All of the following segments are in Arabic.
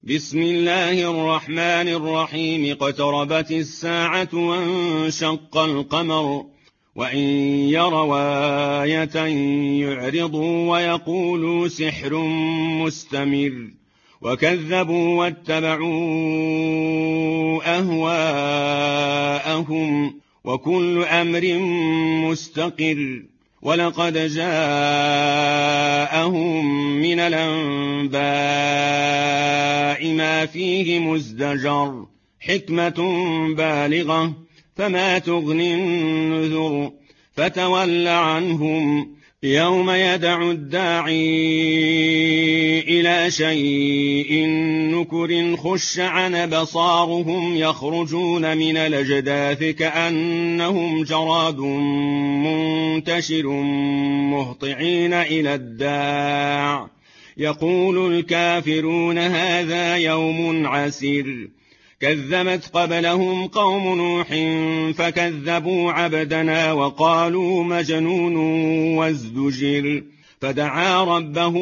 بسم الله الرحمن الرحيم. اقتربت الساعة وانشق القمر وإن يروا آية يعرضوا ويقولوا سحر مستمر وكذبوا واتبعوا أهواءهم وكل أمر مستقر. ولقد جاءهم من الأنباء ما فيه مزدجر حكمة بالغة فما تغني النذر. فتول عنهم يوم يدعو الداعي إلى شيء نكر خش عن بصارهم يخرجون من الأجداث كأنهم جراد منتشر مهطعين إلى الداع يقول الكافرون هذا يوم عسير. كذبت قبلهم قوم نوح فكذبوا عبدنا وقالوا مجنون وازدجر. فدعا ربه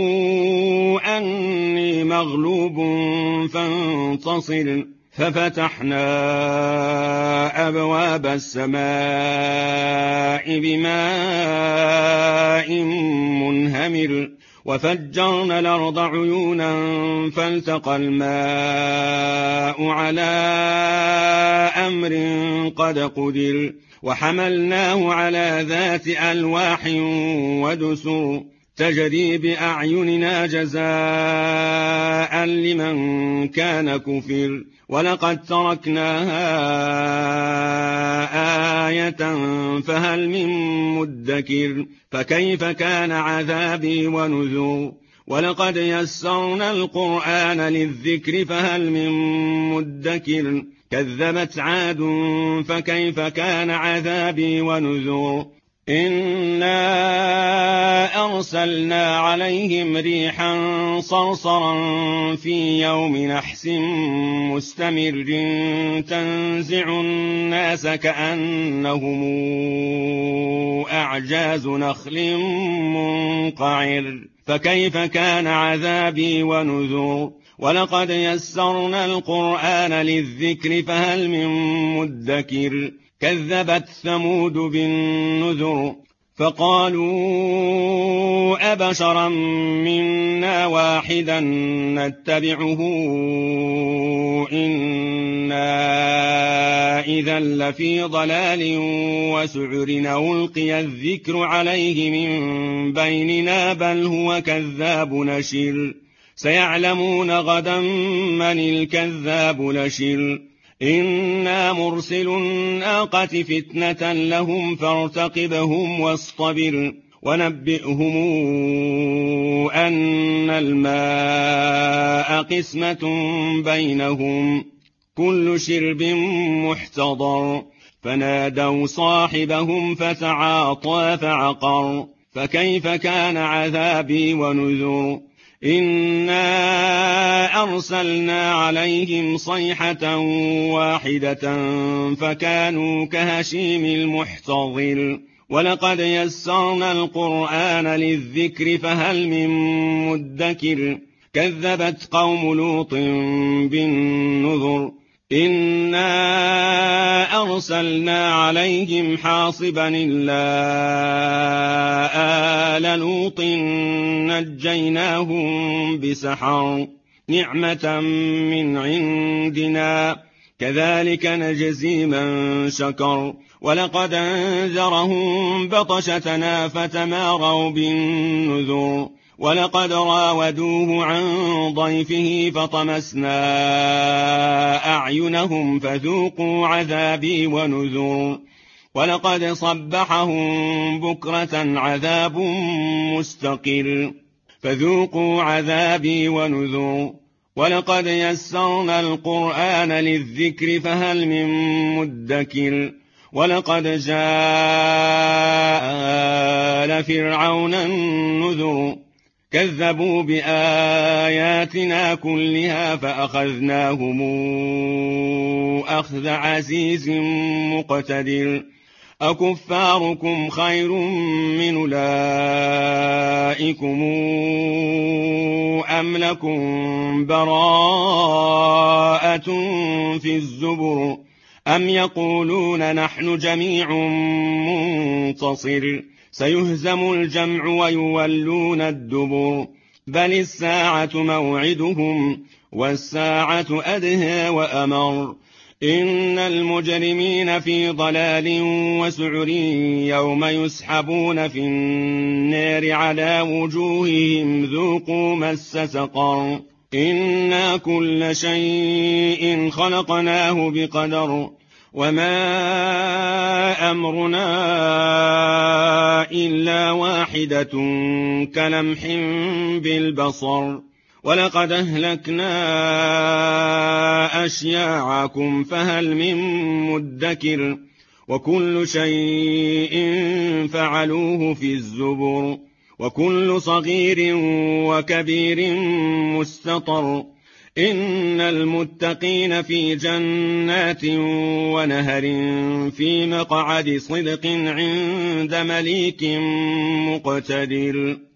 أني مغلوب فانتصر. ففتحنا أبواب السماء بماء منهمر وفجرنا الأرض عيونا فالتقى الماء على أمر قد قدر. وحملناه على ذات ألواح ودسر تجري بأعيننا جزاء لمن كان كفر. ولقد تركناها آية فهل من مدكر. فكيف كان عذابي ونذر. ولقد يسرنا القرآن للذكر فهل من مدكر. كذبت عاد فكيف كان عذابي ونذر. إنا أرسلنا عليهم ريحا صرصرا في يوم نحس مستمر تنزع الناس كأنهم أعجاز نخل منقعر. فكيف كان عذابي ونذر. ولقد يسرنا القرآن للذكر فهل من مدكر. كذبت ثمود بالنذر فقالوا أبشرا منا واحدا نتبعه إنا إذا لفي ضلال وسعر. ألقي الذكر عليه من بيننا بل هو كذاب نشر. سيعلمون غدا من الكذاب نشر. إنا مرسل الناقة فتنة لهم فارتقبهم واصطبر. ونبئهم أن الماء قسمة بينهم كل شرب محتضر. فنادوا صاحبهم فتعاطى فعقر. فكيف كان عذابي ونذر. إنا أرسلنا عليهم صيحة واحدة فكانوا كهشيم المحتضر. ولقد يسرنا القرآن للذكر فهل من مدكر. كذبت قوم لوط بالنذر. إنا أرسلنا عليهم حاصبا إلا آل لوط نجيناهم بسحر نعمة من عندنا كذلك نجزي من شكر. ولقد أنذرهم بطشتنا فتماروا بالنذر. ولقد راودوه عن ضيفه فطمسنا أعينهم فذوقوا عذابي ونذر. ولقد صبحهم بكرة عذاب مستقر فذوقوا عذابي ونذر. ولقد يسرنا القرآن للذكر فهل من مدكر. ولقد جاء آل فرعون النذر. كذبوا بآياتنا كلها فأخذناهم أخذ عزيز مقتدر. أكفاركم خير من أولئكم أم لكم براءة في الزبر أم يقولون نحن جميع منتصر سيهزم الجمع ويولون الدبر بل الساعة موعدهم والساعة أدهى وأمر إن المجرمين في ضلال وسعر يوم يسحبون في النار على وجوههم ذوقوا مس سقر إنا كل شيء خلقناه بقدر وما أمرنا إلا واحدة كلمح بالبصر ولقد أهلكنا أشياعكم فهل من مدكر وكل شيء فعلوه في الزبر وكل صغير وكبير مستطر إن المتقين في جنات ونهر في مقعد صدق عند مليك مقتدر.